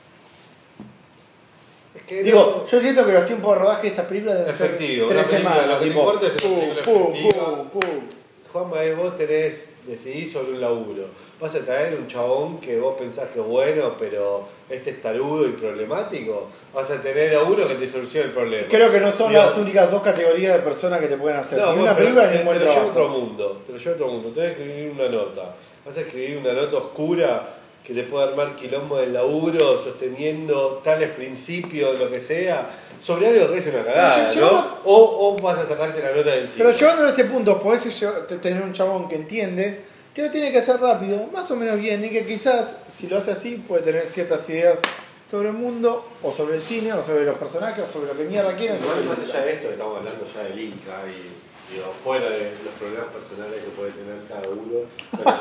Es que Digo, yo siento que los tiempos de rodaje de estas películas deben ser Efectivo, 3 una película, semanas. lo que te tipo, importa es una película efectiva. pum. Juanma, vos decidís sobre un laburo. Vas a traer un chabón que vos pensás que es bueno, pero este es tarudo y problemático. Vas a tener a uno que te solucione el problema. Creo que no son Digo, las únicas 2 categorías de personas que te pueden hacer. No, Ni bueno, una pero película ni te un buen lo llevo a trabajo. otro mundo. Te lo llevo a otro mundo. Tenés que escribir una nota. Vas a escribir una nota oscura que te puede armar quilombo del laburo, sosteniendo tales principios, lo que sea, sobre algo que es una cagada, Pero ¿no? O vas a sacarte la nota del cine. Pero llevándolo a ese punto, podés tener un chabón que entiende que lo tiene que hacer rápido, más o menos bien, y que quizás, si lo hace así, puede tener ciertas ideas sobre el mundo, o sobre el cine, o sobre los personajes, o sobre lo que mierda quieren. Igual, más allá de esto, que estamos hablando ya del Inca y digo, fuera de los problemas personales que puede tener cada uno,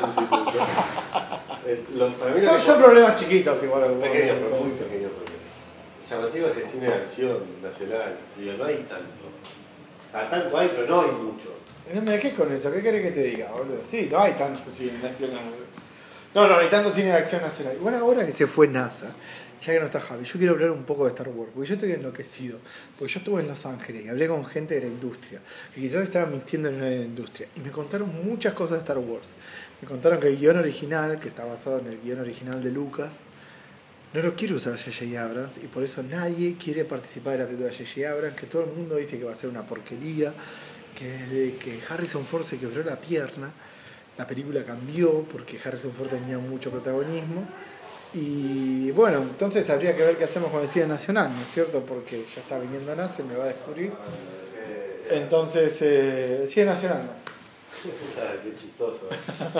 para mí lo que Son problemas chiquitos igual. pequeños, pero muy pequeños problemas. Llamativo es el cine de acción nacional. Digo, no hay tanto. A tanto hay, pero no hay mucho. No me dejes con eso, ¿qué querés que te diga, boludo? Sí, no hay tanto cine nacional. No, hay tanto cine de acción nacional. Igual ahora que se fue NASA, ya que no está Javi, yo quiero hablar un poco de Star Wars, porque yo estoy enloquecido. Porque yo estuve en Los Ángeles y hablé con gente de la industria, que quizás estaban mintiendo en la industria, y me contaron muchas cosas de Star Wars. Me contaron que el guión original, que está basado en el guión original de Lucas, no lo quiere usar J.J. Abrams, y por eso nadie quiere participar de la película de J.J. Abrams, que todo el mundo dice que va a ser una porquería, que desde que Harrison Ford se quebró la pierna, la película cambió porque Harrison Ford tenía mucho protagonismo. Y bueno, entonces habría que ver qué hacemos con el cine nacional, ¿no es cierto? Porque ya está viniendo NASA, me va a descubrir. Entonces, el cine nacional más. Qué chistoso.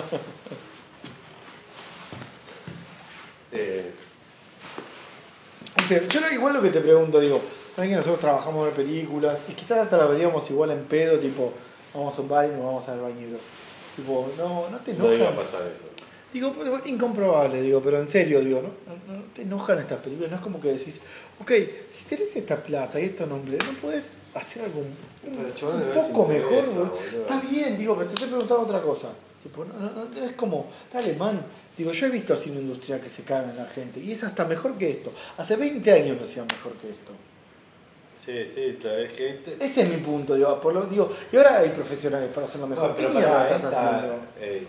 Yo igual lo que te pregunto, digo, también que nosotros trabajamos en películas y quizás hasta la veríamos igual en pedo, tipo, vamos a un bar y nos vamos al bañero. Tipo, no te No iba a enojan. pasar eso. Digo, incomprobable, digo, pero en serio, digo, no te enojan estas películas, no es como que decís, ok, si tenés esta plata y estos nombres, no podés hacer algo Pero chabón, un no les poco mejor, interesa, boludo. boludo. Está bien, digo, pero te estoy preguntando otra cosa. Tipo, es como, dale, man. Digo, yo he visto cine industrial que se cagan en la gente y es hasta mejor que esto. Hace 20 años no hacía mejor que esto. Sí, es que... Ese es mi punto, digo, y ahora hay profesionales para hacerlo mejor. No, ¿Qué pero mierda para estás haciendo?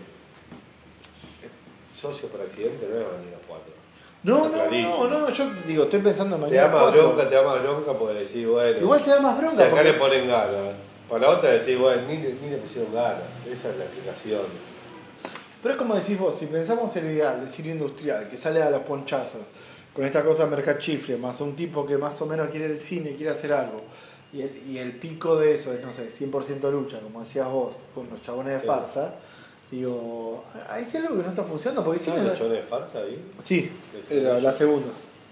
Socio por accidente no es Bañeros 4. No, yo digo, estoy pensando en Te Bañeros da 4. te da más bronca porque decís, bueno... Igual te da más bronca. Si acá porque- le ponen ganas. Para la otra decís, bueno, ni le pusieron ganas. Esa es la explicación. Pero es como decís vos, si pensamos en el ideal de cine industrial, que sale a los ponchazos, con esta cosa mercachifre, más un tipo que más o menos quiere el cine, quiere hacer algo, y el pico de eso es, no sé, 100% lucha, como decías vos, con los chabones de Sí. farsa, digo, hay algo que no está funcionando, porque ¿Sabes cine... los chones de farsa ahí? Sí, era la segunda.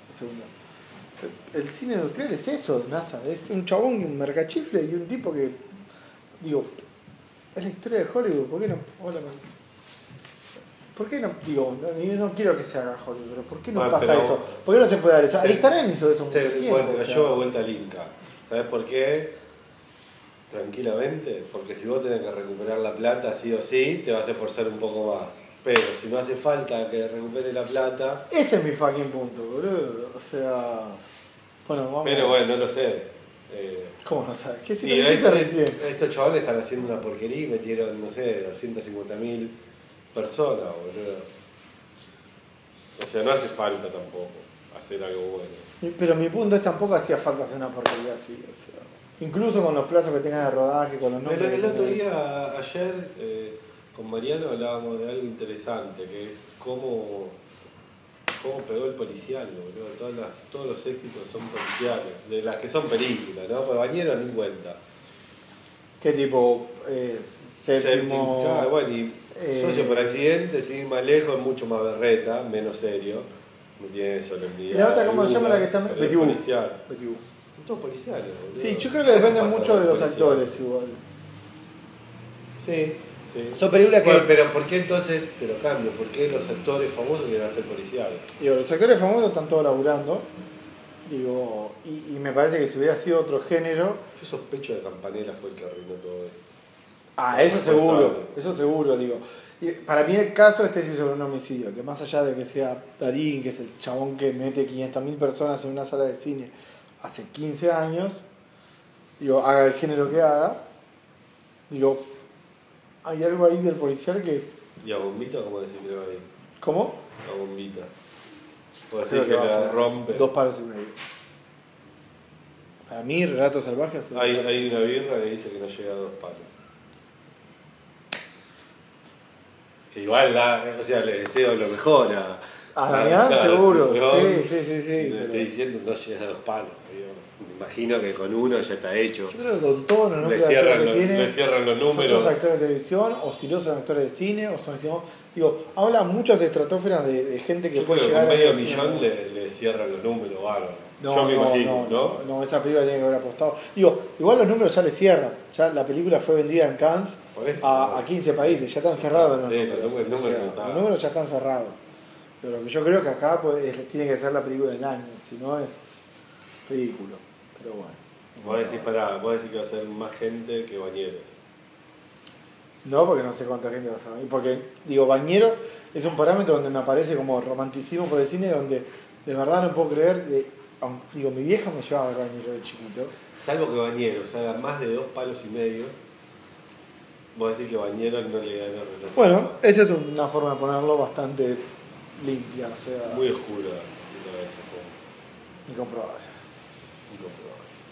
El cine industrial es eso, NASA, es un chabón, un mercachifle y un tipo que, digo, es la historia de Hollywood, ¿por qué no? Hola, man. ¿Por qué no? Digo, yo no quiero que se haga Hollywood, pero ¿por qué no pasa pero- eso? ¿Por qué no se puede dar eso? Aristarán hizo eso mucho Bueno, tiempo. te o lo sea. llevo de vuelta al Inca. ¿Sabes por qué? Tranquilamente, porque si vos tenés que recuperar la plata sí o sí, te vas a esforzar un poco más. Pero si no hace falta que recupere la plata... Ese es mi fucking punto, boludo. O sea... Bueno, vamos. Pero bueno, no lo sé. ¿Cómo no sabes? ¿Qué si Y lo dijiste recién? estos chavales están haciendo una porquería y metieron, no sé, 250.000 personas, boludo. O sea, no hace falta tampoco hacer algo bueno. Pero mi punto es tampoco hacía falta hacer una porquería así. O sea, incluso con los plazos que tengan de rodaje, con los nombres. El que otro tenés. día, ayer, con Mariano hablábamos de algo interesante, que es cómo pegó el policial, boludo. Todos los éxitos son policiales, de las que son películas, ¿no? Pues Bañero ni cuenta. ¿Qué tipo? Séptimo. Claro, bueno, y Socio por eh, accidente, sin ir más lejos, es mucho más berreta, menos serio. No tiene solemnidad. ¿Y la otra cómo se llama la que está? pero es Betty Boop. policial. Betty Boop. Son todos policiales, boludo. Sí, yo creo que depende Pasa mucho de los policial. actores igual. Sí, sí. Son películas que... Bueno, pero ¿por qué entonces, te lo cambio, por qué los actores famosos quieren ser policiales? Digo, los actores famosos están todos laburando. Digo, y me parece que si hubiera sido otro género... Yo sospecho de Campanella fue el que arruinó todo esto. Ah, eso seguro, digo. Y para mí el caso este sí es sobre un homicidio, que más allá de que sea Darín, que es el chabón que mete 500.000 personas en una sala de cine hace 15 años, digo, haga el género que haga, digo, hay algo ahí del policial que... ¿Y a Bombita cómo decir que va ahí? ¿Cómo? A Bombita. Puedo Creo decir que va a la ser rompe. 2 palos y medio. Para mí, Relatos Salvajes... Hay una birra que dice que no llega a 2 palos. Igual, o sea, le deseo lo mejor A Damián, claro, seguro. sí, Sí. Si le pero- estoy diciendo no llega a 2 palos. Digo, me imagino que con uno ya está hecho. Yo creo que con tono, ¿no? Le Que cierran, que tiene, le cierran los son números. todos actores de televisión, o si no son actores de cine, o son... Digo, habla muchas estratosferas de gente que Yo puede creo que llegar con medio a... millón le cierran los números, bárbaro. No, Yo me imagino, ¿no? no, esa película tiene que haber apostado. Digo, igual los números ya le cierran. Ya la película fue vendida en Cannes Por eso, a 15 países, ya están cerrados los Sí, números. los números O sea, ya están. los números ya están cerrados. Pero lo que yo creo que acá pues, tiene que ser la película del año, si no es ridículo. Pero bueno. Vos decís que va a ser más gente que Bañeros. No, porque no sé cuánta gente va a ser. Y porque, digo, Bañeros es un parámetro donde me aparece como romanticismo por el cine, donde de verdad no puedo creer. Digo, mi vieja me llevaba a ver Bañeros de chiquito. Salvo que Bañeros haga más de 2 palos y medio, vos decís que Bañeros no le gana Relatos. Bueno, esa es una forma de ponerlo bastante limpia, o sea, Muy oscura tu cabeza, Juan. incomprobable. Incomprobable.